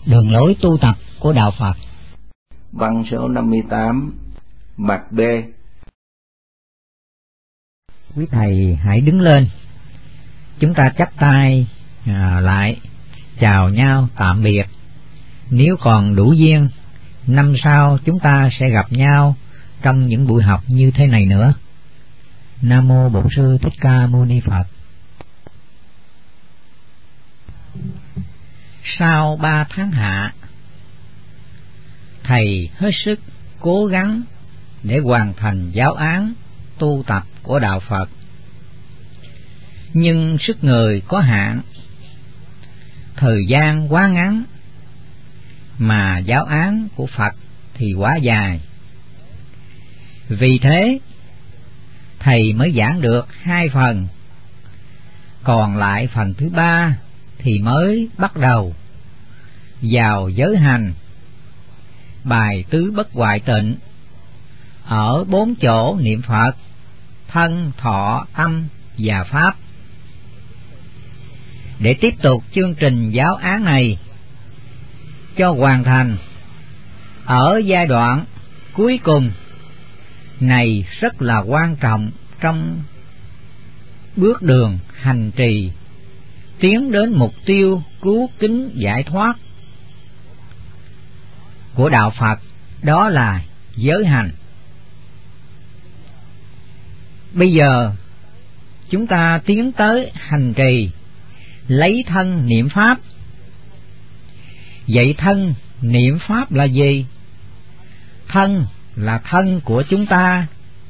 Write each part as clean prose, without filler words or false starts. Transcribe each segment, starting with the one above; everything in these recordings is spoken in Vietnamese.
Đường lối tu tập của Đạo Phật. Văn số 58, mặt B. Quý thầy hãy đứng lên. Chúng ta chắp tay lại, chào nhau tạm biệt. Nếu còn đủ duyên, năm sau chúng ta sẽ gặp nhau trong những buổi học như thế này nữa. Nam mô Bổn Sư Thích Ca Mâu Ni Phật. Sau 3 tháng hạ, thầy hết sức cố gắng để hoàn thành giáo án tu tập của Đạo Phật. Nhưng sức người có hạn, thời gian quá ngắn, mà giáo án của Phật thì quá dài. Vì thế, thầy mới giảng được 2 phần, còn lại phần thứ 3 thì mới bắt đầu vào giới hành, bài tứ bất hoại tịnh, ở 4 chỗ niệm Phật: thân, thọ, tâm và pháp. Để tiếp tục chương trình giáo án này cho hoàn thành ở giai đoạn cuối cùng này rất là quan trọng trong bước đường hành trì tiến đến mục tiêu cứu kính giải thoát của Đạo Phật, đó là giới hành. Bây giờ chúng ta tiến tới hành trì lấy thân niệm Pháp. Vậy thân niệm Pháp là gì? Thân là thân của chúng ta.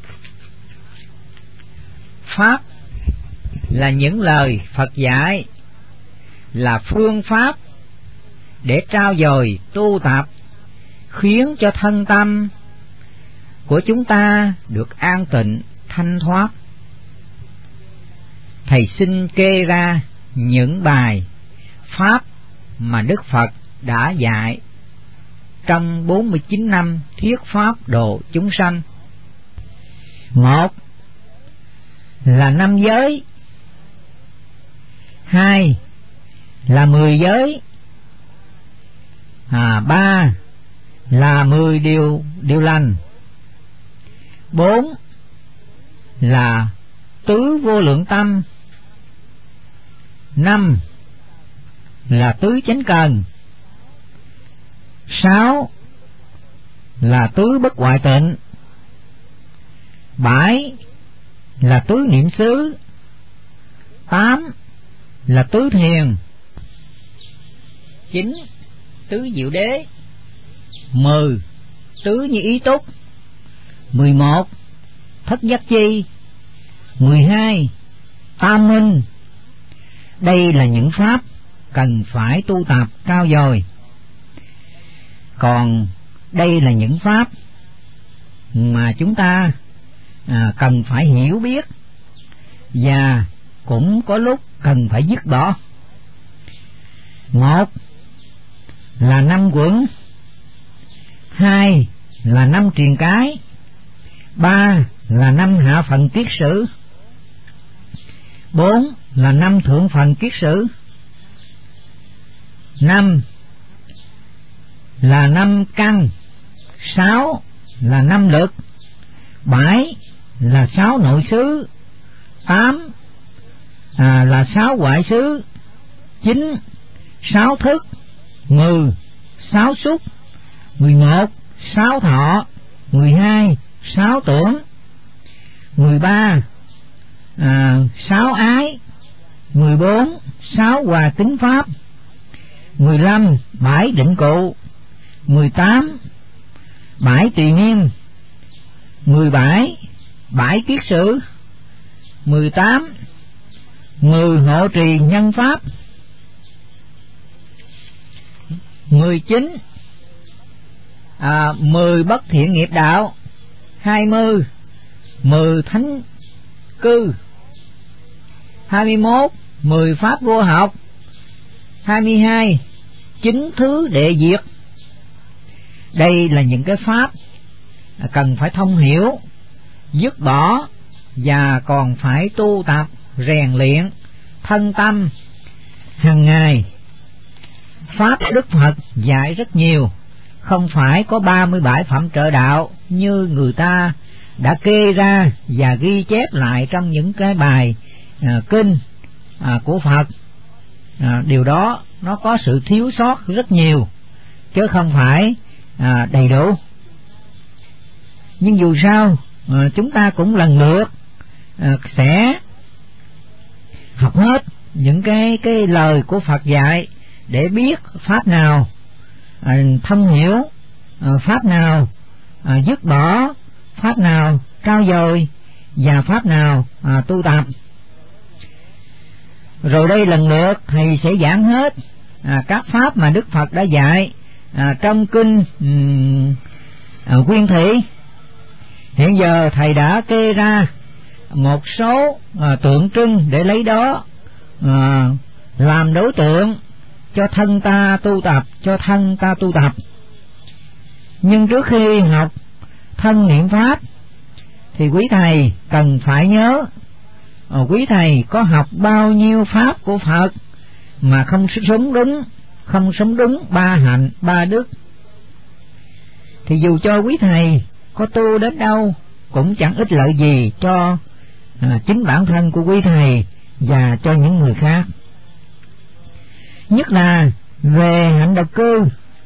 Pháp là những lời Phật dạy, là phương pháp để trau dồi tu tập, khiến cho thân tâm của chúng ta được an tịnh, thanh thoát. Thầy xin kê ra những bài pháp mà Đức Phật đã dạy trong 49 năm thuyết pháp độ chúng sanh. 1 là 5 giới, 2 là 10 giới, 3 là 10 điều lành, 4 là tứ vô lượng tâm, 5 là tứ chánh cần, 6 là tứ bất hoại tịnh, 7 là tứ niệm xứ, 8 là tứ thiền, 9 tứ diệu đế, 10 tứ như ý túc, 11 thất giác chi, 12 tam minh. Đây là những pháp cần phải tu tập cao dồi. Còn đây là những pháp mà chúng ta cần phải hiểu biết, và cũng có lúc cần phải dứt bỏ. 1 là 5 quẩn, 2 là 5 triền cái, 3 là 5 hạ phần kiết sử, 4 là 5 thượng phần kiết sử, 5 là 5 căn, 6 là 5 lực, 7 là 6 nội xứ, 8 là 6 hoại xứ, 9 6 thức, 10 6 xúc, 11 6 thọ, 12 6 tưởng, 13 6 ái, 14 6 hòa tính pháp, 15 7 định cụ, 18 7 tùy niên, 17 7 kiết sử, 18 10 hộ trì nhân pháp, 19 10 bất thiện nghiệp đạo, 20 10 thánh cư, 21 10 pháp vô học, 22 9 thứ đệ diệt. Đây là những cái pháp cần phải thông hiểu, dứt bỏ, và còn phải tu tập rèn luyện thân tâm hàng ngày. pháp Đức Phật dạy rất nhiều, không phải có 37 phẩm trợ đạo như người ta đã kê ra và ghi chép lại trong những cái bài kinh của Phật. Điều đó nó có sự thiếu sót rất nhiều, chứ không phải đầy đủ. Nhưng dù sao chúng ta cũng lần lượt sẽ học hết những cái lời của Phật dạy để biết pháp nào thông hiểu, pháp nào dứt bỏ, pháp nào trau dồi và pháp nào tu tập. Rồi đây lần lượt thầy sẽ giảng hết các pháp mà Đức Phật đã dạy trong kinh Nguyên Thủy. Hiện giờ thầy đã kê ra một số tượng trưng để lấy đó làm đối tượng cho thân ta tu tập, cho thân ta tu tập. Nhưng trước khi học thân niệm pháp thì quý thầy cần phải nhớ quý thầy có học bao nhiêu pháp của Phật mà không sống đúng ba hạnh ba đức, thì dù cho quý thầy có tu đến đâu cũng chẳng ích lợi gì cho chính bản thân của quý thầy và cho những người khác. Nhất là về hạnh độc cư,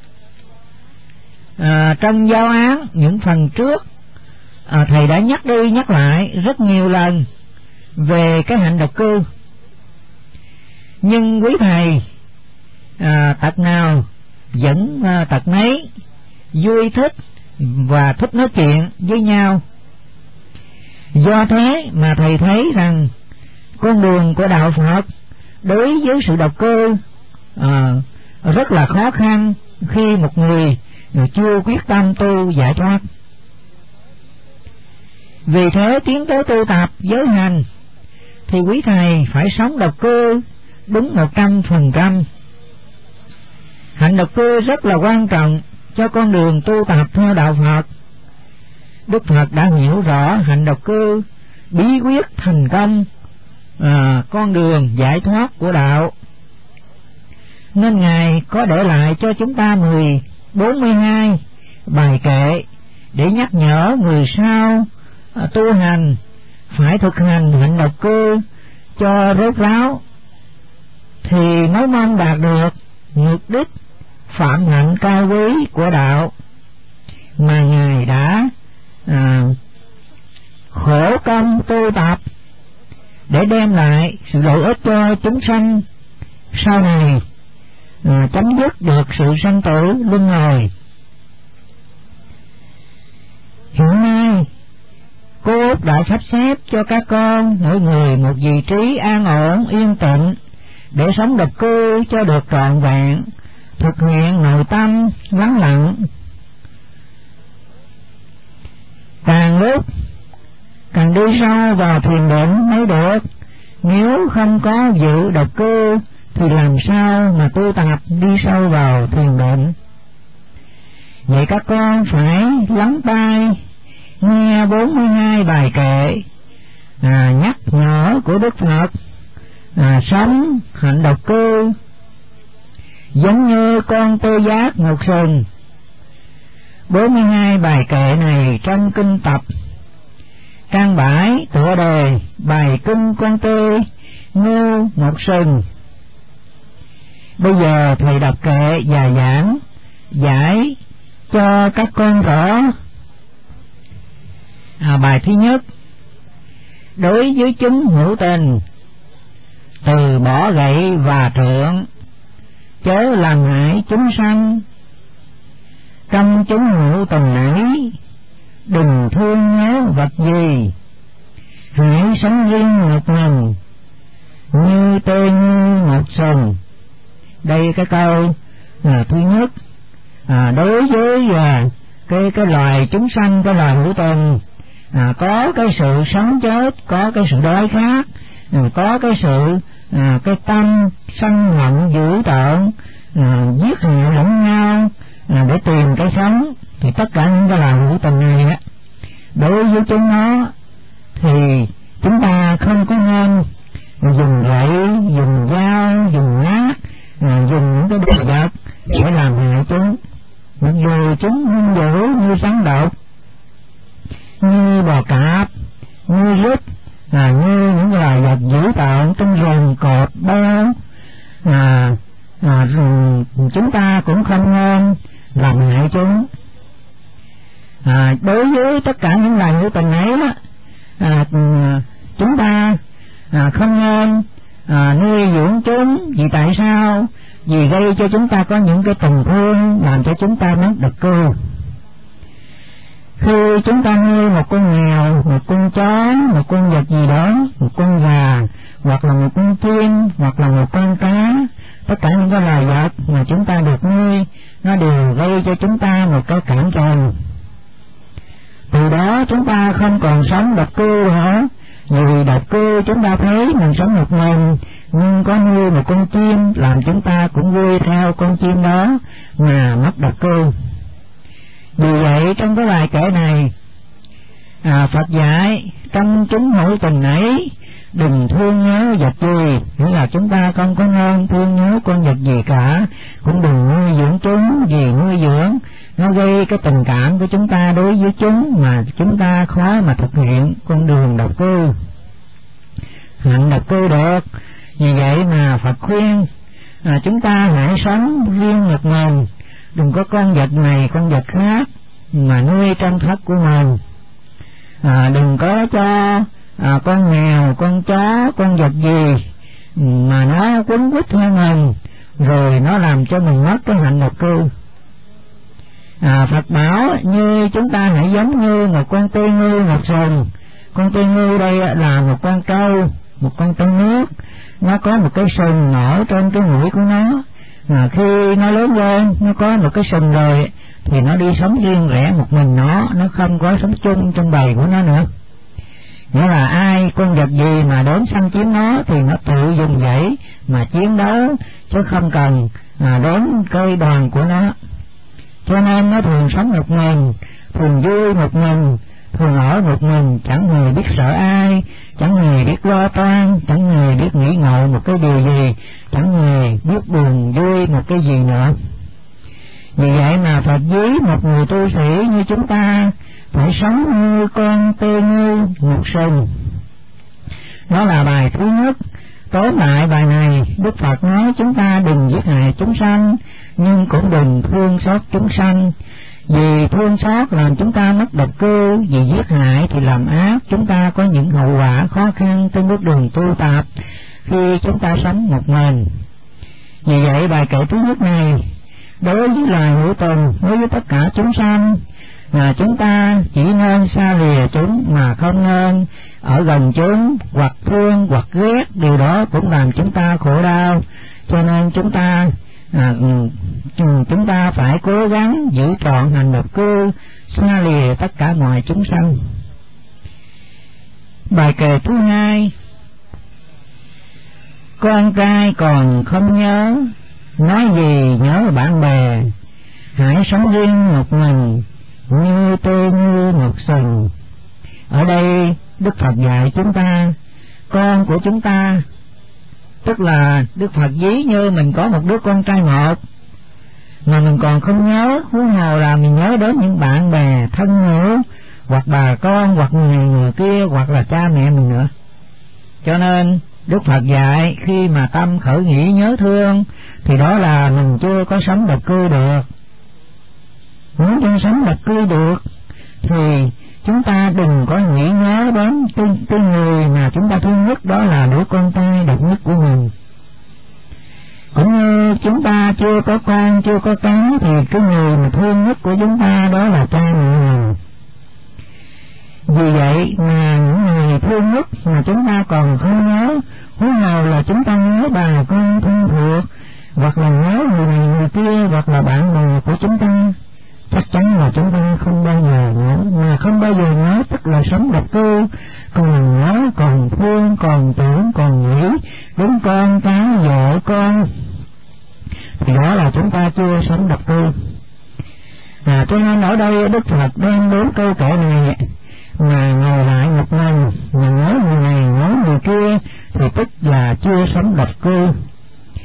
trong giáo án những phần trước thầy đã nhắc đi nhắc lại rất nhiều lần về cái hạnh độc cư. Nhưng quý thầy tật nào vẫn tật nấy, vui thích và thích nói chuyện với nhau. Do thế mà thầy thấy rằng con đường của đạo Phật đối với sự độc cư rất là khó khăn khi một người chưa quyết tâm tu giải thoát. Vì thế tiến tới tu tập giới hành thì quý thầy phải sống độc cư đúng 100%. Hạnh độc cư rất là quan trọng cho con đường tu tập theo đạo Phật. Đức Phật đã hiểu rõ hạnh độc cư, bí quyết thành công con đường giải thoát của đạo, nên Ngài có để lại cho chúng ta 42 bài kệ để nhắc nhở người sau tu hành phải thực hành hạnh độc cư cho rốt ráo, thì mới mong đạt được mục đích phạm hạnh cao quý của đạo mà Ngài đã khổ công tu tập để đem lại sự lợi ích cho chúng sanh sau này, chấm dứt được sự sanh tử luân hồi. Hiện nay cô Út đã sắp xếp cho các con mỗi người một vị trí an ổn yên tĩnh để sống độc cư cho được trọn vẹn, thực hiện nội tâm vắng lặng. Càng lúc càng đi sâu vào thiền định mới được, nếu không có dự độc cư thì làm sao mà tu tập đi sâu vào thiền định. Vậy các con phải lắng tai nghe 42 bài kệ nhắc nhở của Đức Phật, sống hạnh độc cư giống như con tê giác một sừng. 42 bài kệ này trong kinh tập trang 7 tựa đề bài kinh con tê như một sừng. Bây giờ thầy đọc kệ và giảng giải cho các con rõ. Bài thứ nhất: đối với chúng hữu tình, từ bỏ gậy và trượng, chớ làm hại chúng sanh. Trong chúng hữu tình ấy, đừng thương nhớ vật gì, hãy sống riêng một mình, như tê như một sừng. Đây cái câu thứ nhất, đối với cái loài chúng sanh, cái loài hữu tình, có cái sự sống chết, có cái sự đói khát, có cái sự cái tâm sân hận dữ tợn, giết hại lẫn nhau để tìm cái sống, thì tất cả những cái loài hữu tình này đối với chúng nó thì chúng ta không có nên dùng gậy, dùng dao, dùng nát, dùng những cái đồ vật để làm hại chúng, mặc dù chúng hung dữ như rắn độc, như bò cạp, như rít, như những loài vật dữ tợn trong rừng cọp beo, chúng ta cũng không nên làm hại chúng. Đối với tất cả những loài hữu tình ấy đó, chúng ta không nên nuôi dưỡng chúng. Vì tại sao? Vì gây cho chúng ta có những cái tình thương làm cho chúng ta mất đặc cư. Khi chúng ta nuôi một con mèo, một con chó, một con vật gì đó, một con gà, hoặc là một con chim, hoặc là một con cá, tất cả những cái loài vật mà chúng ta được nuôi, nó đều gây cho chúng ta một cái cảm tình. Từ đó chúng ta không còn sống độc cư nữa. Vì độc cư chúng ta thấy mình sống một mình, nhưng có nuôi một con chim làm chúng ta cũng vui theo con chim đó mà mất độc cư. Vì vậy trong cái bài kể này, Phật dạy trong chúng hữu tình ấy đừng thương nhớ vật gì, nghĩa là chúng ta không có nên thương nhớ con vật gì cả, cũng đừng nuôi dưỡng chúng, vì nuôi dưỡng nó gây cái tình cảm của chúng ta đối với chúng mà chúng ta khó mà thực hiện con đường độc cư, hạnh độc cư được. Vì vậy mà Phật khuyên chúng ta hãy sống riêng một mình, đừng có con vật này con vật khác mà nuôi trong thất của mình. Đừng có cho con mèo, con chó, con vật gì mà nó quấn quýt theo mình, rồi nó làm cho mình mất cái hạnh độc cư. Phật bảo như chúng ta hãy giống như một con tê ngư một sừng. Con tê ngư đây là một con trâu, một con tôm nước, nó có một cái sừng nổi trên cái mũi của nó. Khi nó lớn lên, nó có một cái sừng rồi thì nó đi sống riêng rẽ một mình nó không có sống chung trong bầy của nó nữa. Nghĩa là ai con vật gì mà đến xâm chiếm nó thì nó tự dùng dãy mà chiến đấu, chứ không cần đến cây đoàn của nó. Cho nên nó thường sống một mình, thường vui một mình, thường ở một mình, chẳng hề biết sợ ai, chẳng hề biết lo toan, chẳng hề biết nghĩ ngợi một cái điều gì, chẳng hề biết buồn vui một cái gì nữa. Vì vậy mà Phật dí một người tu sĩ như chúng ta phải sống như con tê ngư một sừng. Đó là bài thứ nhất. Tóm lại bài này, Đức Phật nói chúng ta đừng giết hại chúng sanh, nhưng cũng đừng thương xót chúng sanh. Vì thương xót làm chúng ta mất độc cư, vì giết hại thì làm ác, chúng ta có những hậu quả khó khăn trên bước đường tu tập khi chúng ta sống một mình. Vì vậy bài kệ thứ nhất này đối với loài hữu tình, đối với tất cả chúng sanh, là chúng ta chỉ nên xa lìa chúng mà không nên ở gần chúng, hoặc thương hoặc ghét, điều đó cũng làm chúng ta khổ đau. Cho nên chúng ta phải cố gắng giữ trọn hành độc cư, xa lìa tất cả mọi chúng sanh. Bài kệ thứ hai. Con trai còn không nhớ, nói gì nhớ bạn bè, hãy sống riêng một mình như tê ngư một sừng. Ở đây Đức Phật dạy chúng ta, con của chúng ta, tức là Đức Phật ví như mình có một đứa con trai một mà mình còn không nhớ, huống hồ là mình nhớ đến những bạn bè thân hữu, hoặc bà con, hoặc người kia, hoặc là cha mẹ mình nữa. Cho nên Đức Phật dạy khi mà tâm khởi nghĩ nhớ thương thì đó là mình chưa có sống độc cư được. Muốn cho sống độc cư được thì chúng ta đừng có nghĩ nhớ đến cái người mà chúng ta thương nhất, đó là đứa con trai độc nhất của mình. Cũng như chúng ta chưa có con, chưa có cái, thì cái người mà thương nhất của chúng ta đó là cha mẹ mình. Vì vậy mà những người thương nhất mà chúng ta còn không nhớ, huống hồ là chúng ta nhớ bà con thân thuộc, hoặc là nhớ người này người kia, hoặc là bạn bè của chúng ta, chắc chắn là chúng ta không bao giờ nhớ. Mà không bao giờ nhớ tức là sống độc cư, còn nhớ, còn thương, còn tưởng, còn nghĩ đến con cái vợ con, thì đó là chúng ta chưa sống độc cư. Cho nên ở đây Đức Phật đem đến câu kệ này mà ngồi lại một mình mà nhớ người này nhớ người kia thì tức là chưa sống độc cư.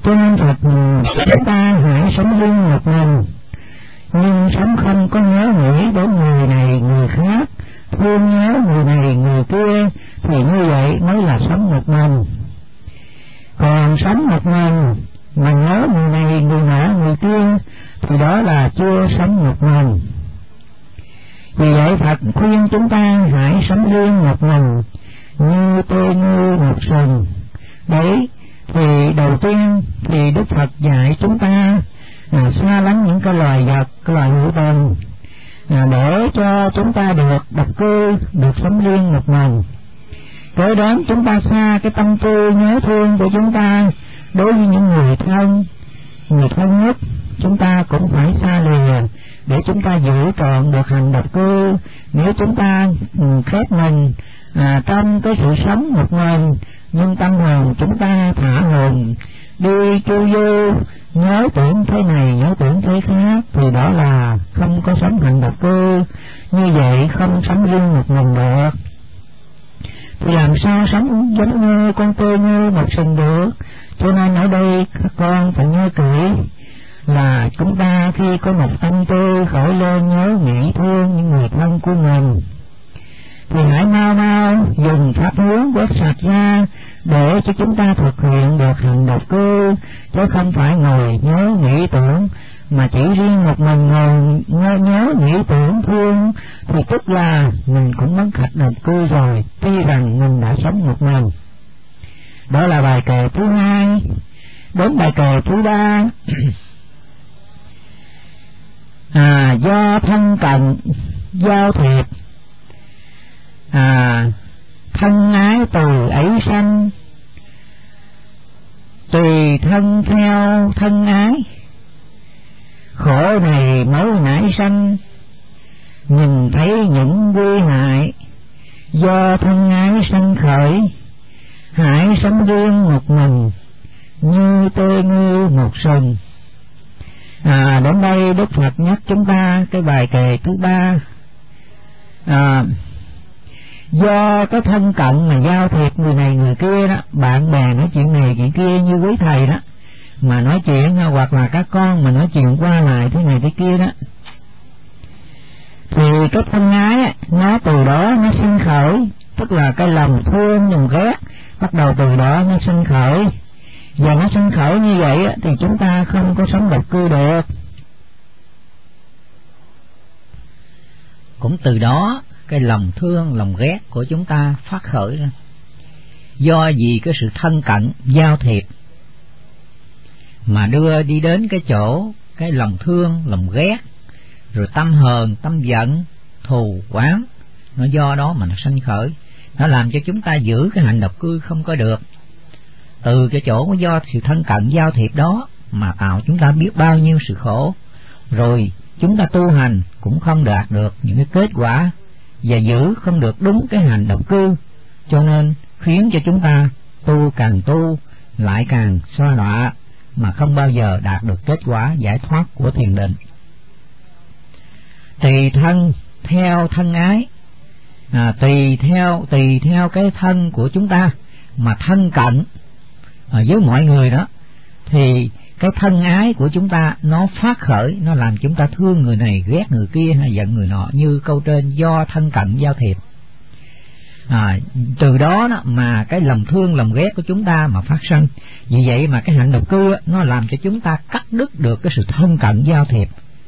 Cho nên Phật chúng ta hãy sống riêng một mình, nhưng sống không có nhớ nghĩ đến người này người khác, thương nhớ người này người kia, thì như vậy mới là sống một mình. Còn sống một mình mà nhớ người này người nọ người kia thì đó là chưa sống một mình. Vì vậy Phật khuyên chúng ta hãy sống riêng một mình, như tê như một sừng. Đấy thì đầu tiên thì Đức Phật dạy chúng ta xa lánh những cái loài vật, cái loài hữu tình, để cho chúng ta được độc cư, được sống riêng một mình. Kế đến chúng ta xa cái tâm tư nhớ thương của chúng ta đối với những người thân nhất, chúng ta cũng phải xa lìa để chúng ta giữ trọn được hành độc cư. Nếu chúng ta khép mình trong cái sự sống một mình, nhưng tâm hồn chúng ta thả hồn đi chu du, nhớ tưởng thế này nhớ tưởng thế khác, thì đó là không có sống hành độc cư. Như vậy không sống riêng một mình được, thì làm sao sống giống như con tê như một sừng được. Cho nên ở đây các con phải nhớ kỹ là chúng ta khi có một tâm tư khởi lên nhớ nghĩ thương những người thân của mình, thì hãy mau dùng pháp hướng quét sạch ra để cho chúng ta thực hiện được hành độc cư, chứ không phải ngồi nhớ nghĩ tưởng mà chỉ riêng một mình ngồi nhớ nghĩ tưởng thương, thì tức là mình cũng mất hạnh độc cư rồi, tuy rằng mình đã sống một mình. Đó là bài kệ thứ hai. Đến bài kệ thứ ba. Do thân cận giao thiệp, thân ái từ ấy sanh, tùy thân theo thân ái, khổ này mới nảy sanh, nhìn thấy những nguy hại, do thân ái sanh khởi, hãy sống riêng một mình, như tê như một sừng. Đến đây Đức Phật nhắc chúng ta cái bài kệ thứ ba. Do cái thân cận mà giao thiệp người này người kia đó, bạn bè nói chuyện này chuyện kia như quý thầy đó mà nói chuyện, hoặc là các con mà nói chuyện qua lại thế này thế kia đó, thì cái thân ái nó từ đó nó sinh khởi, tức là cái lòng thương lòng ghét bắt đầu từ đó nó sinh khởi. Và nó sinh khởi như vậy thì chúng ta không có sống độc cư được. Cũng từ đó cái lòng thương lòng ghét của chúng ta phát khởi ra, do vì cái sự thân cận giao thiệp mà đưa đi đến cái chỗ cái lòng thương lòng ghét, rồi tâm hờn tâm giận thù oán, nó do đó mà nó sanh khởi, nó làm cho chúng ta giữ cái hạnh độc cư không có được. Từ cái chỗ do sự thân cận giao thiệp đó mà tạo chúng ta biết bao nhiêu sự khổ, rồi chúng ta tu hành cũng không đạt được những cái kết quả và giữ không được đúng cái hành độc cư, cho nên khiến cho chúng ta càng tu lại càng sa đọa mà không bao giờ đạt được kết quả giải thoát của thiền định. Tùy thân theo thân ái, tùy theo cái thân của chúng ta mà thân cận với mọi người đó, thì cái thân ái của chúng ta nó phát khởi, nó làm chúng ta thương người này ghét người kia hay giận người nọ, như câu trên do thân cận giao thiệp. Từ đó mà cái lòng thương lòng ghét của chúng ta mà phát sinh. Vì vậy mà cái hạnh độc cư nó làm cho chúng ta cắt đứt được cái sự thân cận giao thiệp.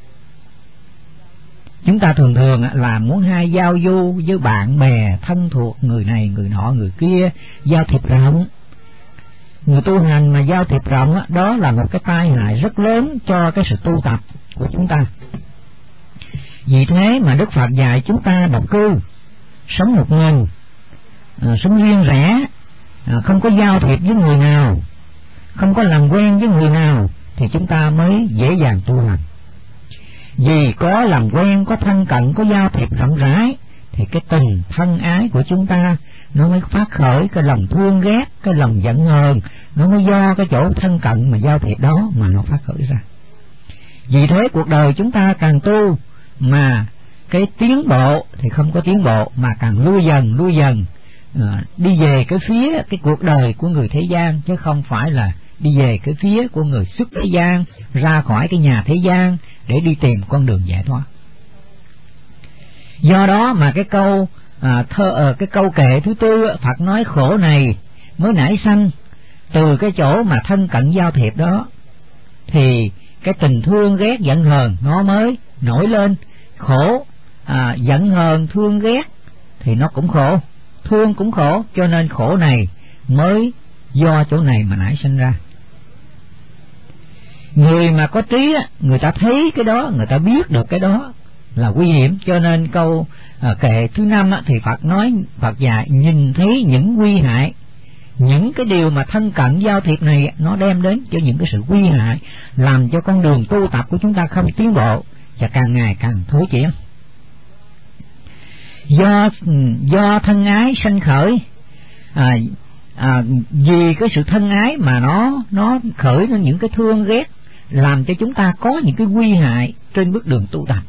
Chúng ta thường là muốn hay giao du với bạn bè thân thuộc, người này người nọ người kia, giao thiệp rộng. Người tu hành mà giao thiệp rộng đó là một cái tai hại rất lớn cho cái sự tu tập của chúng ta. Vì thế mà Đức Phật dạy chúng ta độc cư, sống một mình, sống riêng rẽ, không có giao thiệp với người nào, không có làm quen với người nào, thì chúng ta mới dễ dàng tu hành. Vì có làm quen, có thân cận, có giao thiệp rộng rãi, thì cái tình thân ái của chúng ta nó mới phát khởi, cái lòng thương ghét, cái lòng giận hờn, nó mới do cái chỗ thân cận mà giao thiệp đó mà nó phát khởi ra. Vì thế cuộc đời chúng ta càng tu mà cái tiến bộ thì không có tiến bộ, mà càng lui dần đi về cái phía cái cuộc đời của người thế gian, chứ không phải là đi về cái phía của người xuất thế gian, ra khỏi cái nhà thế gian để đi tìm con đường giải thoát. Do đó mà cái câu kệ thứ tư, Phật nói khổ này mới nảy sanh từ cái chỗ mà thân cận giao thiệp đó, thì cái tình thương ghét giận hờn nó mới nổi lên. Khổ giận hờn thương ghét thì nó cũng khổ, thương cũng khổ, cho nên khổ này mới do chỗ này mà nảy sinh ra. Người mà có trí người ta thấy cái đó, người ta biết được cái đó là nguy hiểm, cho nên câu kệ thứ 5 thì Phật nói, Phật dạy nhìn thấy những nguy hại, những cái điều mà thân cận giao thiệp này nó đem đến cho những cái sự nguy hại, làm cho con đường tu tập của chúng ta không tiến bộ và càng ngày càng thối chuyển. Do thân ái sanh khởi, vì cái sự thân ái mà nó khởi lên những cái thương ghét, làm cho chúng ta có những cái nguy hại trên bước đường tu tập,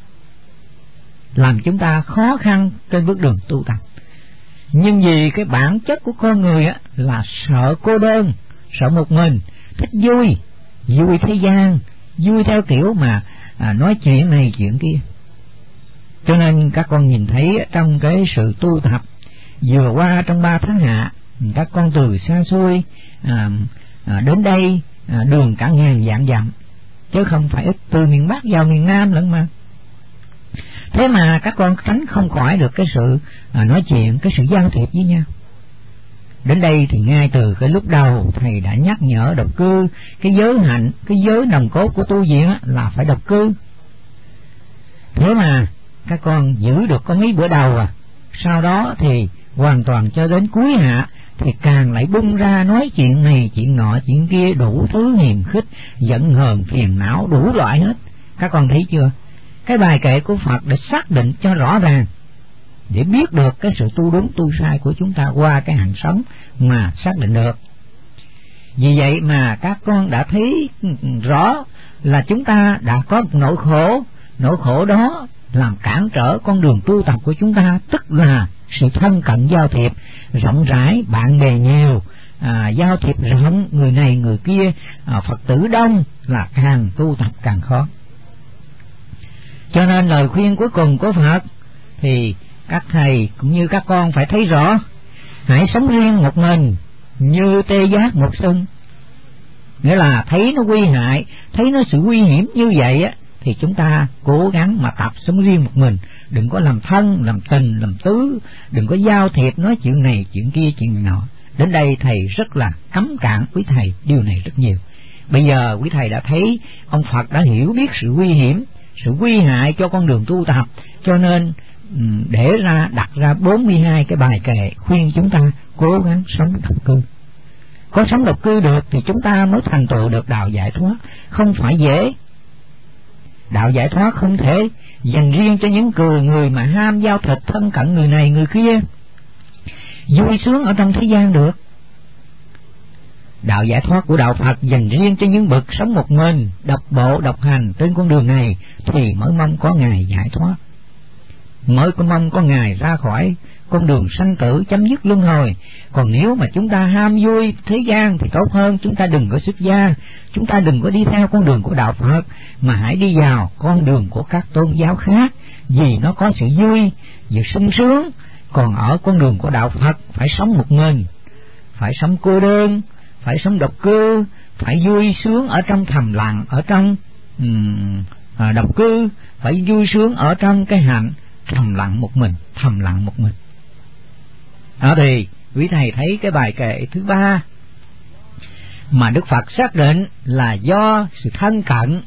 làm chúng ta khó khăn trên bước đường tu tập. Nhưng vì cái bản chất của con người là sợ cô đơn, sợ một mình, thích vui thế gian, vui theo kiểu mà nói chuyện này chuyện kia. Cho nên các con nhìn thấy trong cái sự tu tập vừa qua trong 3 tháng hạ, các con từ xa xôi đến đây đường cả ngàn vạn dặm, chứ không phải ít, từ miền Bắc vào miền Nam lẫn mà. Thế mà các con tránh không khỏi được cái sự nói chuyện, cái sự giao thiệp với nhau. Đến đây thì ngay từ cái lúc đầu thầy đã nhắc nhở độc cư, cái giới hạnh, cái giới nòng cốt của tu viện là phải độc cư. Thế mà các con giữ được có mấy bữa đầu sau đó thì hoàn toàn cho đến cuối hạ thì càng lại bung ra nói chuyện này chuyện nọ chuyện kia, đủ thứ hiềm khích, giận hờn, phiền não, đủ loại hết. Các con thấy chưa? Cái bài kệ của Phật để xác định cho rõ ràng, để biết được cái sự tu đúng tu sai của chúng ta qua cái hạnh sống mà xác định được. Vì vậy mà các con đã thấy rõ là chúng ta đã có một nỗi khổ đó làm cản trở con đường tu tập của chúng ta, tức là sự thân cận giao thiệp rộng rãi, bạn bè nhiều, giao thiệp rộng, người này người kia, Phật tử đông, là càng tu tập càng khó. Cho nên lời khuyên cuối cùng của Phật thì các thầy cũng như các con phải thấy rõ, hãy sống riêng một mình như tê giác một sung. Nghĩa là thấy nó nguy hại, thấy nó sự nguy hiểm như vậy thì chúng ta cố gắng mà tập sống riêng một mình, đừng có làm thân, làm tình, làm tứ, đừng có giao thiệp nói chuyện này chuyện kia chuyện nọ. Đến đây thầy rất là cấm cản quý thầy điều này rất nhiều. Bây giờ quý thầy đã thấy ông Phật đã hiểu biết sự nguy hiểm, sự nguy hại cho con đường tu tập, cho nên đặt ra 42 cái bài kệ khuyên chúng ta cố gắng sống độc cư. Có sống độc cư được thì chúng ta mới thành tựu được đạo giải thoát, không phải dễ. Đạo giải thoát không thể dành riêng cho những người mà ham giao thịt, thân cận người này người kia, vui sướng ở trong thế gian được. Đạo giải thoát của đạo Phật dành riêng cho những bậc sống một mình, độc bộ độc hành trên con đường này thì mới mong có ngày giải thoát, mới có mong có ngày ra khỏi con đường sanh tử chấm dứt luân hồi. Còn nếu mà chúng ta ham vui thế gian thì tốt hơn chúng ta đừng có xuất gia, chúng ta đừng có đi theo con đường của đạo Phật, mà hãy đi vào con đường của các tôn giáo khác, vì nó có sự vui, sự sung sướng. Còn ở con đường của đạo Phật phải sống một mình, phải sống cô đơn, phải sống độc cư, phải vui sướng ở trong thầm lặng, ở trong độc cư, phải vui sướng ở trong cái hạnh thầm lặng một mình. Ở thì quý thầy thấy cái bài kệ thứ 3 mà Đức Phật xác định là do sự thân cận,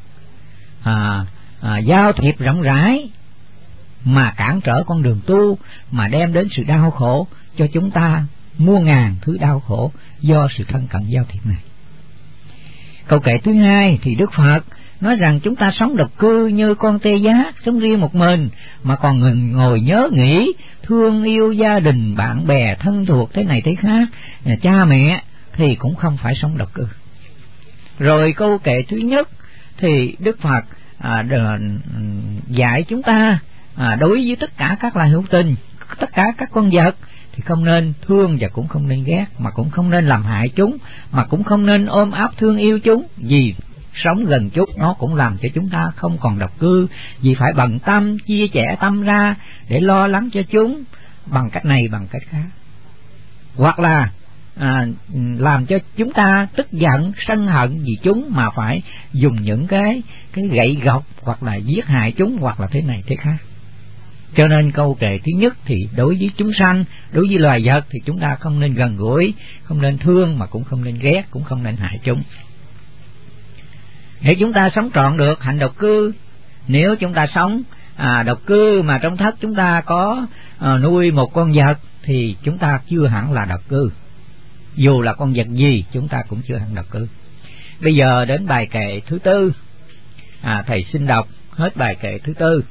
giao thiệp rộng rãi mà cản trở con đường tu, mà đem đến sự đau khổ cho chúng ta, muôn ngàn thứ đau khổ do sự thân cận giao thiệp này. Câu kệ thứ 2 thì Đức Phật nói rằng chúng ta sống độc cư như con tê giác, sống riêng một mình mà còn ngồi nhớ nghĩ, thương yêu gia đình, bạn bè, thân thuộc thế này thế khác, cha mẹ, thì cũng không phải sống độc cư. Rồi câu kệ thứ nhất thì Đức Phật dạy chúng ta đối với tất cả các loài hữu tình, tất cả các con vật, thì không nên thương và cũng không nên ghét, mà cũng không nên làm hại chúng, mà cũng không nên ôm ấp thương yêu chúng, vì sống gần chút nó cũng làm cho chúng ta không còn độc cư, vì phải bận tâm chia sẻ tâm ra để lo lắng cho chúng bằng cách này bằng cách khác, hoặc là làm cho chúng ta tức giận sân hận vì chúng mà phải dùng những cái gậy gộc hoặc là giết hại chúng, hoặc là thế này thế khác. Cho nên câu kệ thứ nhất thì đối với chúng sanh, đối với loài vật thì chúng ta không nên gần gũi, không nên thương, mà cũng không nên ghét, cũng không nên hại chúng. Để chúng ta sống trọn được hạnh độc cư, nếu chúng ta sống độc cư mà trong thất chúng ta có nuôi một con vật thì chúng ta chưa hẳn là độc cư. Dù là con vật gì chúng ta cũng chưa hẳn độc cư. Bây giờ đến bài kệ thứ tư. Thầy xin đọc hết bài kệ thứ tư.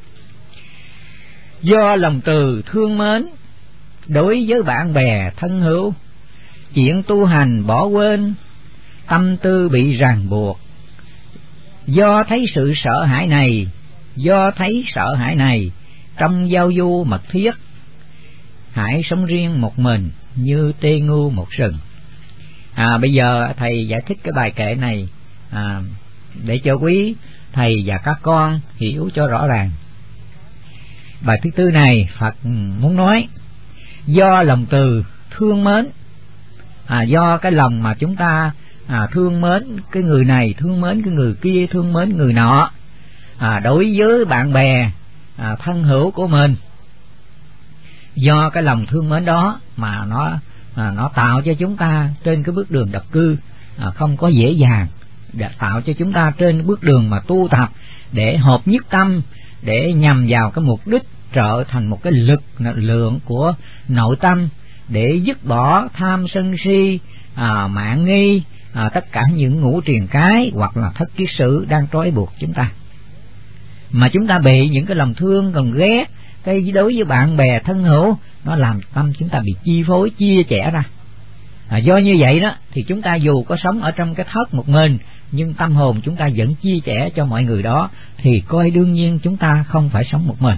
Do lòng từ thương mến đối với bạn bè thân hữu, chuyện tu hành bỏ quên, tâm tư bị ràng buộc. Do thấy sự sợ hãi này, trong giao du mật thiết, hãy sống riêng một mình như tê ngu một sừng. Bây giờ thầy giải thích cái bài kệ này để cho quý thầy và các con hiểu cho rõ ràng. Bài thứ tư này Phật muốn nói do lòng từ thương mến, do cái lòng mà chúng ta thương mến cái người này, thương mến cái người kia, thương mến người nọ, đối với bạn bè thân hữu của mình. Do cái lòng thương mến đó mà nó tạo cho chúng ta trên cái bước đường độc cư không có dễ dàng, để tạo cho chúng ta trên bước đường mà tu tập để hợp nhất tâm, để nhằm vào cái mục đích trở thành một cái lực lượng của nội tâm để dứt bỏ tham sân si, mạn nghi, tất cả những ngũ triền cái hoặc là thất kiết sử đang trói buộc chúng ta. Mà chúng ta bị những cái lòng thương còn ghét cái đối với bạn bè thân hữu, nó làm tâm chúng ta bị chi phối, chia sẻ ra. Do như vậy đó thì chúng ta dù có sống ở trong cái thất một mình, nhưng tâm hồn chúng ta vẫn chia sẻ cho mọi người đó, thì coi đương nhiên chúng ta không phải sống một mình.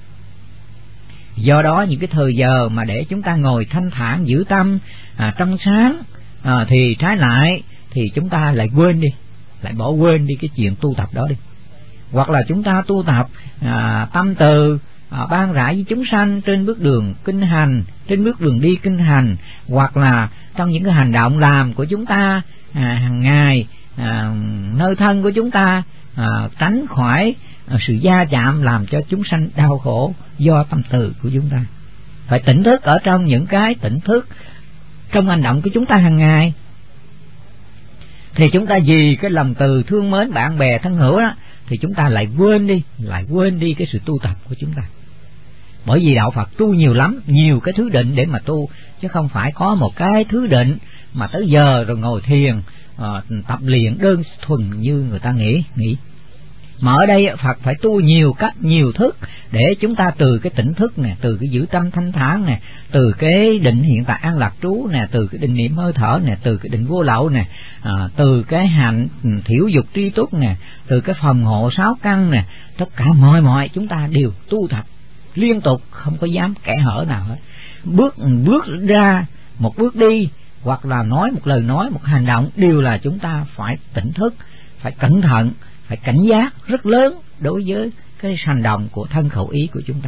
Do đó những cái thời giờ mà để chúng ta ngồi thanh thản giữ tâm trong sáng, thì trái lại thì chúng ta lại quên đi, lại bỏ quên đi cái chuyện tu tập đó đi. Hoặc là chúng ta tu tập tâm từ ban rãi với chúng sanh trên bước đường kinh hành, trên bước đường đi kinh hành, hoặc là trong những cái hành động làm của chúng ta hàng ngày, nơi thân của chúng ta, tránh khỏi sự va chạm làm cho chúng sanh đau khổ do tâm từ của chúng ta. Phải tỉnh thức ở trong những cái tỉnh thức trong hành động của chúng ta hàng ngày. Thì chúng ta vì cái lòng từ thương mến bạn bè thân hữu đó, thì chúng ta lại quên đi cái sự tu tập của chúng ta. Bởi vì đạo Phật tu nhiều lắm, nhiều cái thứ định để mà tu, chứ không phải có một cái thứ định mà tới giờ rồi ngồi thiền tập luyện đơn thuần như người ta nghĩ. Mà ở đây Phật phải tu nhiều cách, nhiều thức để chúng ta từ cái tỉnh thức nè, từ cái giữ tâm thanh thản nè, từ cái định hiện tại an lạc trú nè, từ cái định niệm hơi thở nè, từ cái định vô lậu nè, từ cái hạnh thiểu dục tri túc nè, từ cái phòng hộ sáu căn nè, tất cả mọi chúng ta đều tu tập liên tục, không có dám kẽ hở nào hết. Bước ra một bước đi, hoặc là nói một lời nói, một hành động, đều là chúng ta phải tỉnh thức, phải cẩn thận, phải cảnh giác rất lớn đối với cái hành động của thân khẩu ý của chúng ta.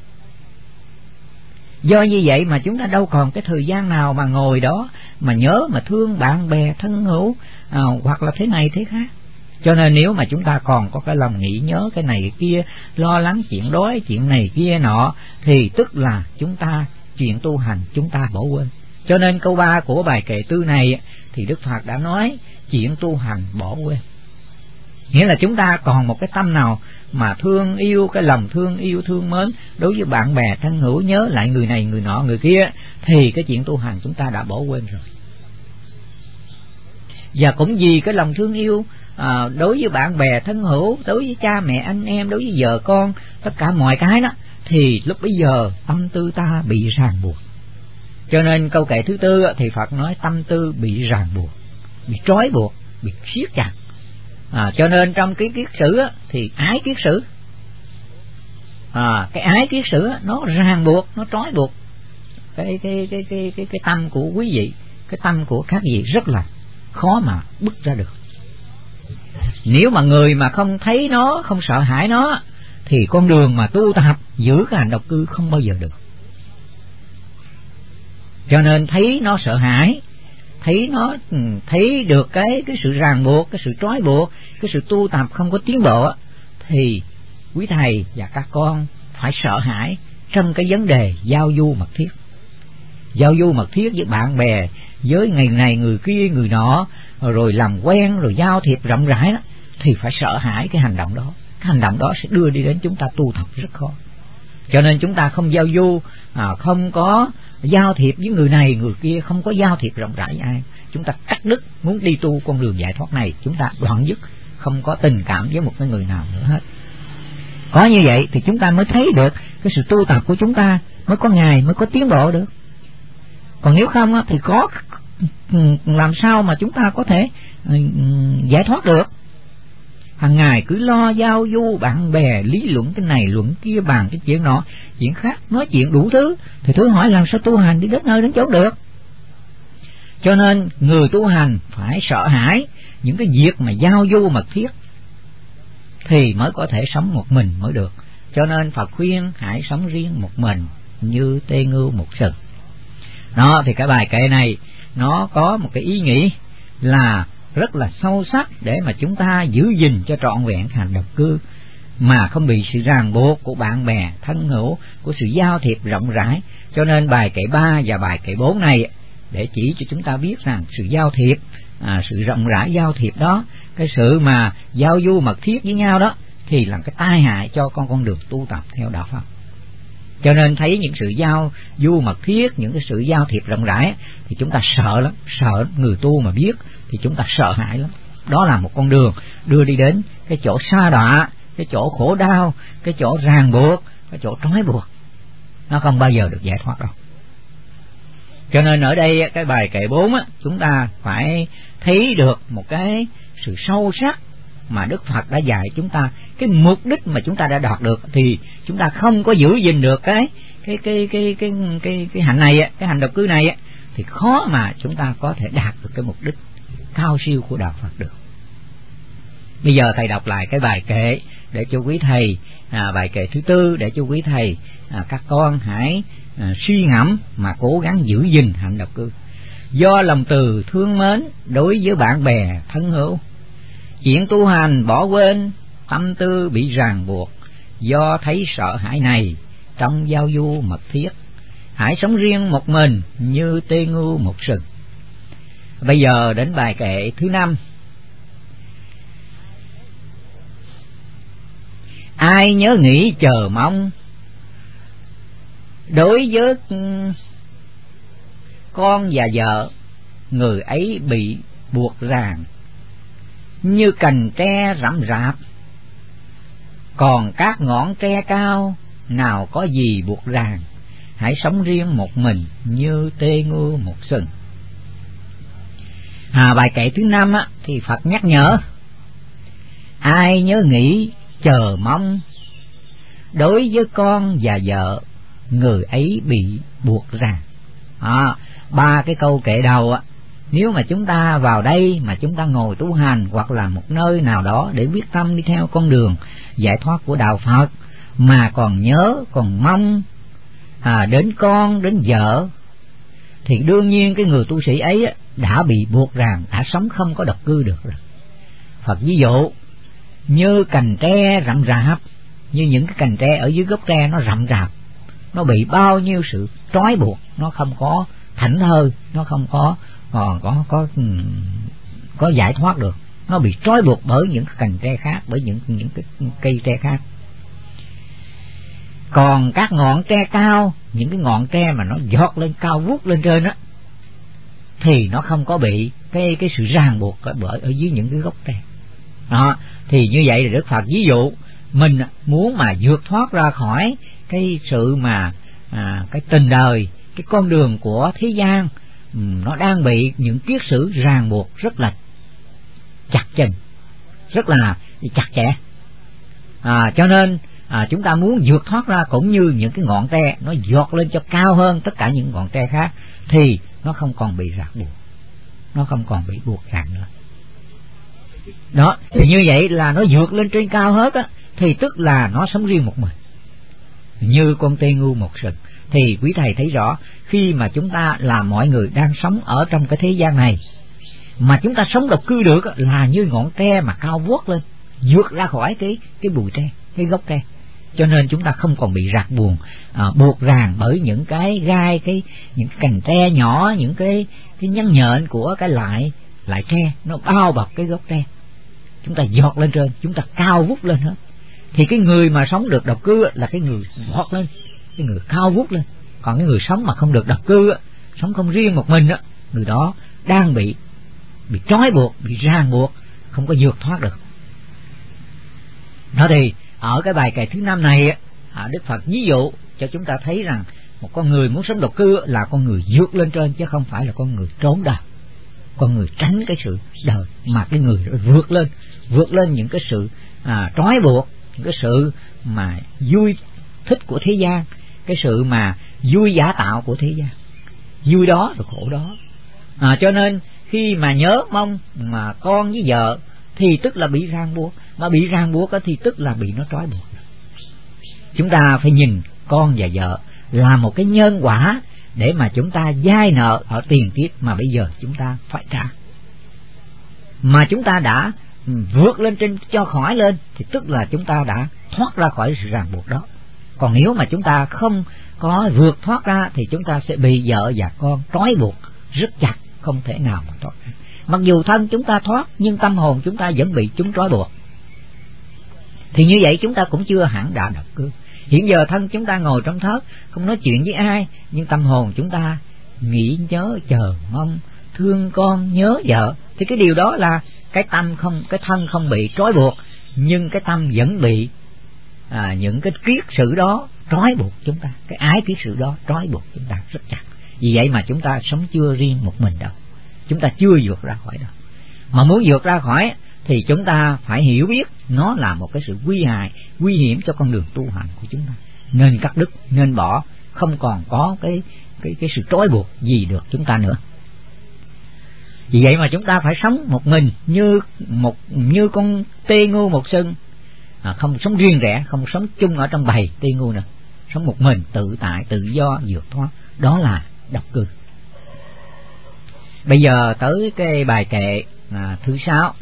Do như vậy mà chúng ta đâu còn cái thời gian nào mà ngồi đó mà nhớ, mà thương bạn bè thân hữu, hoặc là thế này thế khác. Cho nên nếu mà chúng ta còn có cái lòng nghĩ nhớ cái này cái kia, lo lắng chuyện đói chuyện này kia nọ, thì tức là chúng ta chuyện tu hành chúng ta bỏ quên. Cho nên câu 3 của bài kệ tư này thì Đức Phật đã nói chuyện tu hành bỏ quên. Nghĩa là chúng ta còn một cái tâm nào mà thương yêu, cái lòng thương yêu thương mến đối với bạn bè thân hữu, nhớ lại người này người nọ người kia, thì cái chuyện tu hành chúng ta đã bỏ quên rồi. Và cũng vì cái lòng thương yêu đối với bạn bè thân hữu, đối với cha mẹ anh em, đối với vợ con, tất cả mọi cái đó, thì lúc bấy giờ tâm tư ta bị ràng buộc. Cho nên câu kệ thứ tư thì Phật nói tâm tư bị ràng buộc, bị trói buộc, bị siết chặt. Cho nên trong cái kiết sử thì ái kiết sử, cái ái kiết sử nó ràng buộc, nó trói buộc. cái tâm của quý vị, cái tâm của các vị rất là khó mà bứt ra được. Nếu mà người mà không thấy nó, không sợ hãi nó, thì con đường mà tu tập giữ cái hành độc cư không bao giờ được. Cho nên thấy nó sợ hãi, thấy được cái sự ràng buộc, cái sự trói buộc, cái sự tu tập không có tiến bộ, thì quý thầy và các con phải sợ hãi trong cái vấn đề giao du mật thiết. Giao du mật thiết với bạn bè, với người này người kia người nọ, rồi làm quen, rồi giao thiệp rộng rãi đó, thì phải sợ hãi cái hành động đó. Cái hành động đó sẽ đưa đi đến chúng ta tu tập rất khó. Cho nên chúng ta không giao du, không có giao thiệp với người này người kia, không có giao thiệp rộng rãi với ai. Chúng ta cắt đứt, muốn đi tu con đường giải thoát này, chúng ta đoạn dứt, không có tình cảm với một cái người nào nữa hết. Có như vậy thì chúng ta mới thấy được cái sự tu tập của chúng ta mới có ngày, mới có tiến bộ được. Còn nếu không thì có làm sao mà chúng ta có thể giải thoát được. Hàng ngày cứ lo giao du bạn bè, lý luận cái này luận kia, bàn cái chuyện nọ chuyện khác, nói chuyện đủ thứ, thì tôi hỏi làm sao tu hành đi đến nơi đến chốn được. Cho nên người tu hành phải sợ hãi những cái việc mà giao du mật thiết, thì mới có thể sống một mình mới được. Cho nên Phật khuyên hãy sống riêng một mình như tê ngưu một sừng. Đó, thì cái bài kệ này nó có một cái ý nghĩ là rất là sâu sắc để mà chúng ta giữ gìn cho trọn vẹn hành độc cư, mà không bị sự ràng buộc của bạn bè, thân hữu, của sự giao thiệp rộng rãi. Cho nên bài kệ 3 và bài kệ 4 này để chỉ cho chúng ta biết rằng sự giao thiệp, sự rộng rãi giao thiệp đó, cái sự mà giao du mật thiết với nhau đó, thì là cái tai hại cho con đường tu tập theo đạo Phật. Cho nên thấy những sự giao du mật thiết, những cái sự giao thiệp rộng rãi thì chúng ta sợ lắm, sợ người tu mà biết thì chúng ta sợ hãi lắm. Đó là một con đường đưa đi đến cái chỗ sa đọa, cái chỗ khổ đau, cái chỗ ràng buộc, cái chỗ trói buộc. Nó không bao giờ được giải thoát đâu. Cho nên ở đây cái bài kệ 4 chúng ta phải thấy được một cái sự sâu sắc mà Đức Phật đã dạy chúng ta. Cái mục đích mà chúng ta đã đạt được thì chúng ta không có giữ gìn được cái hạnh này, cái hành độc cư này, thì khó mà chúng ta có thể đạt được cái mục đích cao siêu của đạo Phật được. Bây giờ thầy đọc lại cái bài kệ để cho quý thầy, bài kệ thứ 4 để cho quý thầy các con hãy suy ngẫm mà cố gắng giữ gìn hạnh độc cư. Do lòng từ thương mến đối với bạn bè thân hữu, chuyện tu hành bỏ quên, tâm tư bị ràng buộc. Do thấy sợ hãi này trong giao du mật thiết, hãy sống riêng một mình như tê ngưu một sừng. Bây giờ đến bài kệ thứ 5. Ai nhớ nghĩ chờ mong đối với con và vợ, người ấy bị buộc ràng như cành tre rậm rạp, còn các ngọn tre cao nào có gì buộc ràng. Hãy sống riêng một mình như tê ngưu một sừng. Bài kệ thứ 5 thì Phật nhắc nhở ai nhớ nghĩ chờ mong đối với con và vợ, người ấy bị buộc ràng. 3 cái câu kệ đầu nếu mà chúng ta vào đây mà chúng ta ngồi tu hành, hoặc là một nơi nào đó để quyết tâm đi theo con đường giải thoát của đạo Phật, mà còn nhớ, còn mong đến con, đến vợ, thì đương nhiên cái người tu sĩ ấy đã bị buộc ràng, đã sống không có độc cư được rồi. Phật ví dụ như cành tre rậm rạp, như những cái cành tre ở dưới gốc tre nó rậm rạp, nó bị bao nhiêu sự trói buộc, nó không có thảnh thơi, nó không có giải thoát được, nó bị trói buộc bởi những cái cành tre khác, bởi những cái cây tre khác. Còn các ngọn tre cao, những cái ngọn tre mà nó giọt lên cao vút lên trên đó, thì nó không có bị cái sự ràng buộc ở dưới những cái gốc tre. Thì như vậy là Đức Phật ví dụ mình muốn mà vượt thoát ra khỏi cái sự mà cái tình đời, cái con đường của thế gian, nó đang bị những kiết sử ràng buộc rất là chặt chẽ, rất là chặt chẽ. Cho nên chúng ta muốn vượt thoát ra cũng như những cái ngọn tre nó giọt lên cho cao hơn tất cả những ngọn tre khác, thì nó không còn bị ràng buộc, nó không còn bị buộc ràng nữa. Đó, thì như vậy là nó vượt lên trên cao hết á, thì tức là nó sống riêng một mình, như con tê ngu một sừng. Thì quý thầy thấy rõ, khi mà chúng ta là mọi người đang sống ở trong cái thế gian này, mà chúng ta sống độc cư được là như ngọn tre mà cao vút lên, vượt ra khỏi cái bụi tre, cái gốc tre. Cho nên chúng ta không còn bị buộc ràng bởi những cái gai, những cái cành tre nhỏ, những cái nhăn nhện của cái lại tre nó bao bọc cái gốc tre. Chúng ta giọt lên trên, chúng ta cao vút lên hết. Thì cái người mà sống được độc cư là cái người vọt lên, cái người cao vút lên. Còn cái người sống mà không được độc cư, sống không riêng một mình, người đó đang bị trói buộc, bị ràng buộc, không có vượt thoát được. Đó, thì ở cái bài kệ thứ 5 này, Đức Phật ví dụ cho chúng ta thấy rằng một con người muốn sống độc cư là con người vượt lên trên, chứ không phải là con người trốn đời, con người tránh cái sự đời, mà cái người vượt lên những cái sự trói buộc, những cái sự mà vui thích của thế gian, cái sự mà vui giả tạo của thế gian, vui đó rồi khổ đó. Cho nên khi mà nhớ mong mà con với vợ thì tức là bị ràng buộc, mà bị ràng buộc thì tức là bị nó trói buộc. Chúng ta phải nhìn con và vợ là một cái nhân quả để mà chúng ta vay nợ ở tiền kiếp mà bây giờ chúng ta phải trả. Mà chúng ta đã vượt lên trên cho khỏi lên thì tức là chúng ta đã thoát ra khỏi sự ràng buộc đó. Còn nếu mà chúng ta không có vượt thoát ra thì chúng ta sẽ bị vợ và con trói buộc rất chặt, không thể nào mà thoát ra. Mặc dù thân chúng ta thoát nhưng tâm hồn chúng ta vẫn bị chúng trói buộc. Thì như vậy chúng ta cũng chưa hẳn đã độc cư. Hiện giờ thân chúng ta ngồi trong thớt, không nói chuyện với ai, nhưng tâm hồn chúng ta nghĩ nhớ, chờ mong, thương con, nhớ vợ. Thì cái điều đó là cái thân không bị trói buộc, nhưng cái tâm vẫn bị những cái kiết sử đó trói buộc chúng ta, cái ái kiết sử đó trói buộc chúng ta rất chặt. Vì vậy mà chúng ta sống chưa riêng một mình đâu, chúng ta chưa vượt ra khỏi đâu. Mà muốn vượt ra khỏi thì chúng ta phải hiểu biết nó là một cái sự nguy hiểm cho con đường tu hành của chúng ta, nên cắt đứt, nên bỏ, không còn có cái sự trói buộc gì được chúng ta nữa. Vì vậy mà chúng ta phải sống một mình như con tê ngu một sừng, không sống riêng rẽ, không sống chung ở trong bầy tê ngu nữa, sống một mình tự tại, tự do, vượt thoát, đó là độc cư. Bây giờ tới cái bài kệ thứ 6.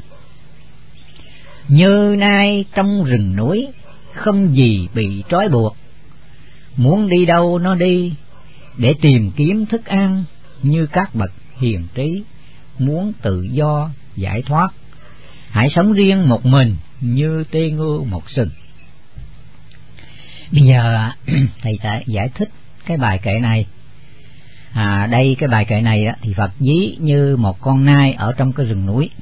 Như nay trong rừng núi, không gì bị trói buộc, muốn đi đâu nó đi, để tìm kiếm thức ăn, như các bậc hiền trí, muốn tự do giải thoát, hãy sống riêng một mình như tê ngu một sừng. Bây giờ thầy sẽ giải thích cái bài kệ này. Đây cái bài kệ này thì Phật ví như một con nai ở trong cái rừng núi.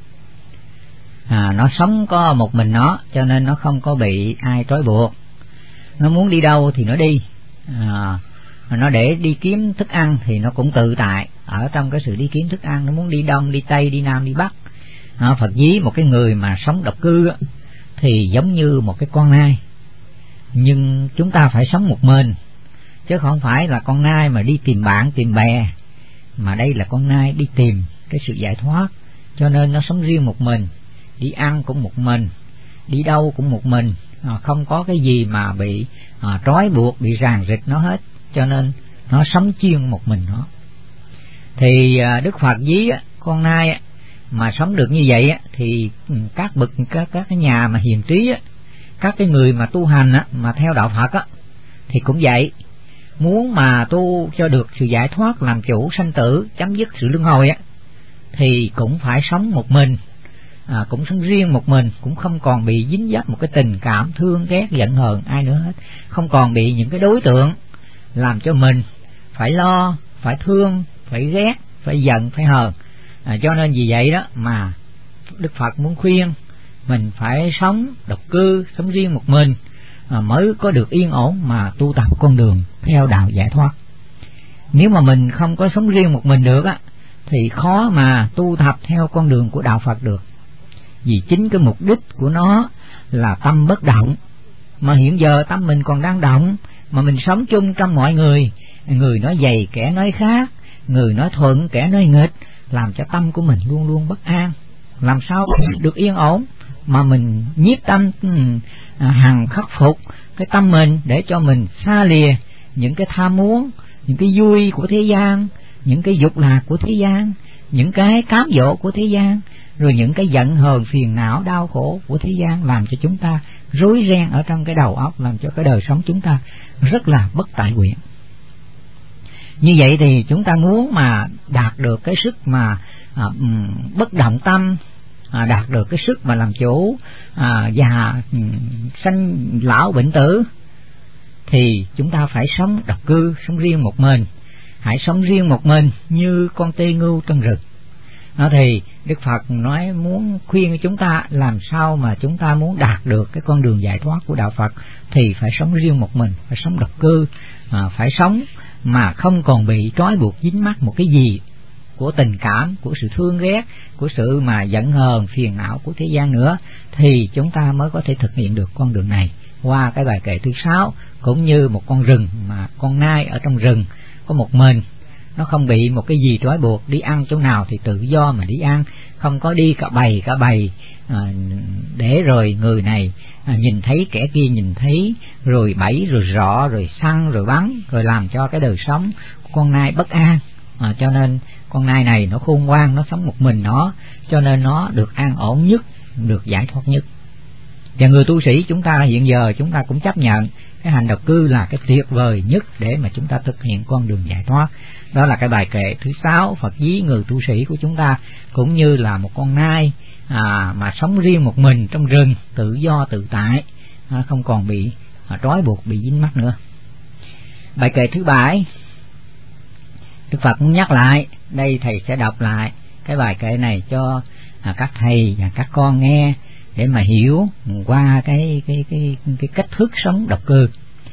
Nó sống có một mình nó, cho nên nó không có bị ai trói buộc. Nó muốn đi đâu thì nó đi, nó để đi kiếm thức ăn thì nó cũng tự tại ở trong cái sự đi kiếm thức ăn. Nó muốn đi đông, đi tây, đi nam, đi bắc. Phật ví một cái người mà sống độc cư thì giống như một cái con nai, nhưng chúng ta phải sống một mình, chứ không phải là con nai mà đi tìm bạn tìm bè, mà đây là con nai đi tìm cái sự giải thoát. Cho nên nó sống riêng một mình, đi ăn cũng một mình, đi đâu cũng một mình, không có cái gì mà bị trói buộc, bị ràng rịch nó hết. Cho nên nó sống chuyên một mình nó. Thì Đức Phật ví con nai mà sống được như vậy thì các bậc, các cái nhà mà hiền trí, các cái người mà tu hành mà theo đạo Phật thì cũng vậy. Muốn mà tu cho được sự giải thoát, làm chủ sanh tử, chấm dứt sự luân hồi thì cũng phải sống một mình, cũng sống riêng một mình, cũng không còn bị dính dấp một cái tình cảm thương ghét giận hờn ai nữa hết, không còn bị những cái đối tượng làm cho mình phải lo, phải thương, phải ghét, phải giận, phải hờn. Cho nên vì vậy đó mà Đức Phật muốn khuyên mình phải sống độc cư, sống riêng một mình mới có được yên ổn mà tu tập con đường theo đạo giải thoát. Nếu mà mình không có sống riêng một mình được thì khó mà tu tập theo con đường của đạo Phật được. Vì chính cái mục đích của nó là tâm bất động, mà hiện giờ tâm mình còn đang động, mà mình sống chung trong mọi người, người nói dày kẻ nói khác, người nói thuận kẻ nói nghịch, làm cho tâm của mình luôn luôn bất an. Làm sao được yên ổn mà mình nhiếp tâm hằng khắc phục cái tâm mình để cho mình xa lìa những cái tham muốn, những cái vui của thế gian, những cái dục lạc của thế gian, những cái cám dỗ của thế gian, rồi những cái giận hờn phiền não đau khổ của thế gian, làm cho chúng ta rối ren ở trong cái đầu óc, làm cho cái đời sống chúng ta rất là bất tại nguyện. Như vậy thì chúng ta muốn mà đạt được cái sức mà bất động tâm, đạt được cái sức mà làm chủ già sanh lão bệnh tử, thì chúng ta phải sống độc cư, sống riêng một mình. Hãy sống riêng một mình như con tê ngưu trong rừng. Thì Đức Phật nói muốn khuyên chúng ta làm sao mà chúng ta muốn đạt được cái con đường giải thoát của đạo Phật thì phải sống riêng một mình, phải sống độc cư, phải sống mà không còn bị trói buộc dính mắc một cái gì của tình cảm, của sự thương ghét, của sự mà giận hờn phiền não của thế gian nữa, thì chúng ta mới có thể thực hiện được con đường này. Qua cái bài kệ thứ 6, cũng như một con rừng mà con nai ở trong rừng có một mình, nó không bị một cái gì trói buộc, đi ăn chỗ nào thì tự do mà đi ăn, không có đi cả bầy để rồi người này nhìn thấy kẻ kia nhìn thấy, rồi bẫy rồi rọ rồi săn rồi bắn, rồi làm cho cái đời sống của con nai bất an. Cho nên con nai này nó khôn ngoan, nó sống một mình nó, cho nên nó được an ổn nhất, được giải thoát nhất. Và người tu sĩ chúng ta hiện giờ chúng ta cũng chấp nhận cái hành độc cư là cái tuyệt vời nhất để mà chúng ta thực hiện con đường giải thoát. Đó là cái bài kệ thứ 6, Phật ví người tu sĩ của chúng ta cũng như là một con nai mà sống riêng một mình trong rừng, tự do tự tại, không còn bị trói buộc, bị dính mắc nữa. Bài kệ thứ 7, Đức Phật cũng nhắc lại, đây thầy sẽ đọc lại cái bài kệ này cho các thầy và các con nghe để mà hiểu qua cái cách thức sống độc cư.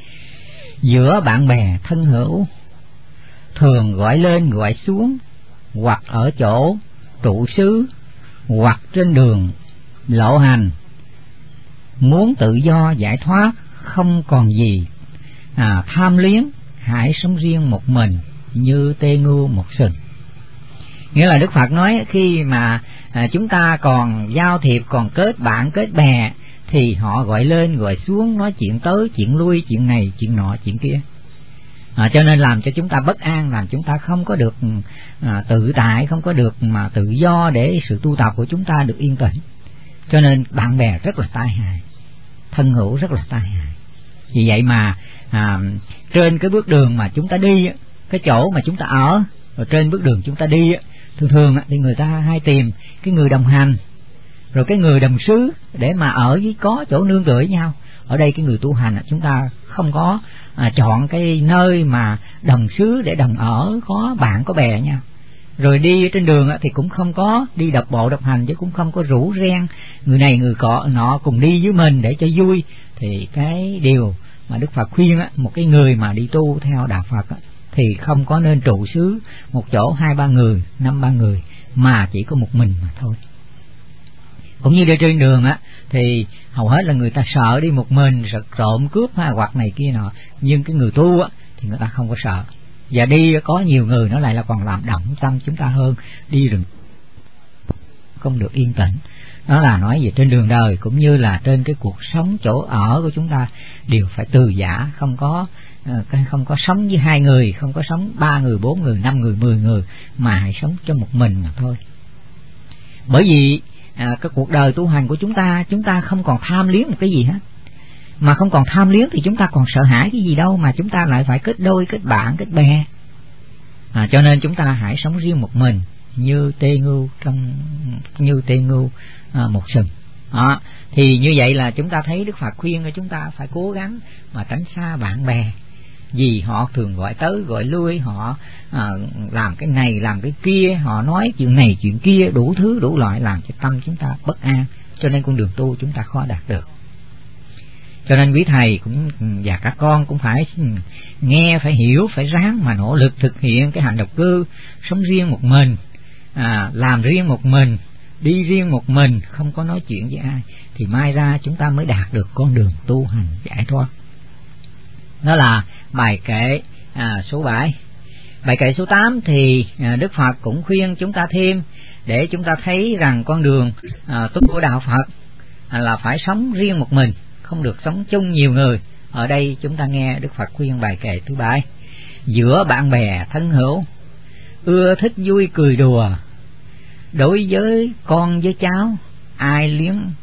Giữa bạn bè thân hữu, thường gọi lên gọi xuống, hoặc ở chỗ trụ xứ, hoặc trên đường lộ hành, muốn tự do giải thoát không còn gì tham luyến, hãy sống riêng một mình như tê ngưu một sừng. Nghĩa là Đức Phật nói khi mà chúng ta còn giao thiệp, còn kết bạn kết bè, thì họ gọi lên gọi xuống, nói chuyện tới chuyện lui, chuyện này chuyện nọ chuyện kia, cho nên làm cho chúng ta bất an, làm chúng ta không có được tự tại, không có được mà tự do để sự tu tập của chúng ta được yên tĩnh. Cho nên bạn bè rất là tai hại, thân hữu rất là tai hại. Vì vậy mà trên cái bước đường mà chúng ta đi, cái chỗ mà chúng ta ở, rồi trên bước đường chúng ta đi, thường thì người ta hay tìm cái người đồng hành, rồi cái người đồng xứ để mà ở với có chỗ nương tựa với nhau. Ở đây cái người tu hành chúng ta không có chọn cái nơi mà đồng xứ để đồng ở, có bạn có bè nhau. Rồi đi trên đường thì cũng không có đi độc bộ độc hành, chứ cũng không có rủ ren người này người nọ cùng đi với mình để cho vui. Thì cái điều mà Đức Phật khuyên một cái người mà đi tu theo đạo Phật thì không có nên trụ xứ một chỗ 2-3 người, 5-3 người, mà chỉ có một mình mà thôi. Cũng như đi trên đường thì hầu hết là người ta sợ đi một mình, sợ trộm cướp hoặc này kia nọ, nhưng cái người tu thì người ta không có sợ. Và đi có nhiều người nó lại là còn làm động tâm chúng ta hơn, đi rừng không được yên tĩnh. Đó là nói về trên đường đời cũng như là trên cái cuộc sống chỗ ở của chúng ta đều phải từ giả, không có sống với 2 người, không có sống 3 người, 4 người, 5 người, 10 người, mà hãy sống cho một mình mà thôi. Bởi vì cái cuộc đời tu hành của chúng ta không còn tham luyến một cái gì hết. Mà không còn tham luyến thì chúng ta còn sợ hãi cái gì đâu mà chúng ta lại phải kết đôi, kết bạn, kết bè. Cho nên chúng ta hãy sống riêng một mình như tê ngưu một sừng. Thì như vậy là chúng ta thấy Đức Phật khuyên cho chúng ta phải cố gắng mà tránh xa bạn bè, vì họ thường gọi tới gọi lui, họ làm cái này làm cái kia, họ nói chuyện này chuyện kia, đủ thứ đủ loại, làm cho tâm chúng ta bất an, cho nên con đường tu chúng ta khó đạt được. Cho nên quý thầy cũng và các con cũng phải nghe, phải hiểu, phải ráng mà nỗ lực thực hiện cái hành độc cư, sống riêng một mình, làm riêng một mình, đi riêng một mình, không có nói chuyện với ai, thì mai ra chúng ta mới đạt được con đường tu hành giải thoát. Đó là bài kệ số 7. Bài kệ số 8 thì Đức Phật cũng khuyên chúng ta thêm, để chúng ta thấy rằng con đường tu của đạo Phật là phải sống riêng một mình, không được sống chung nhiều người. Ở đây chúng ta nghe Đức Phật khuyên bài kệ thứ 7: giữa bạn bè thân hữu, ưa thích vui cười đùa, đối với con với cháu, ai liếng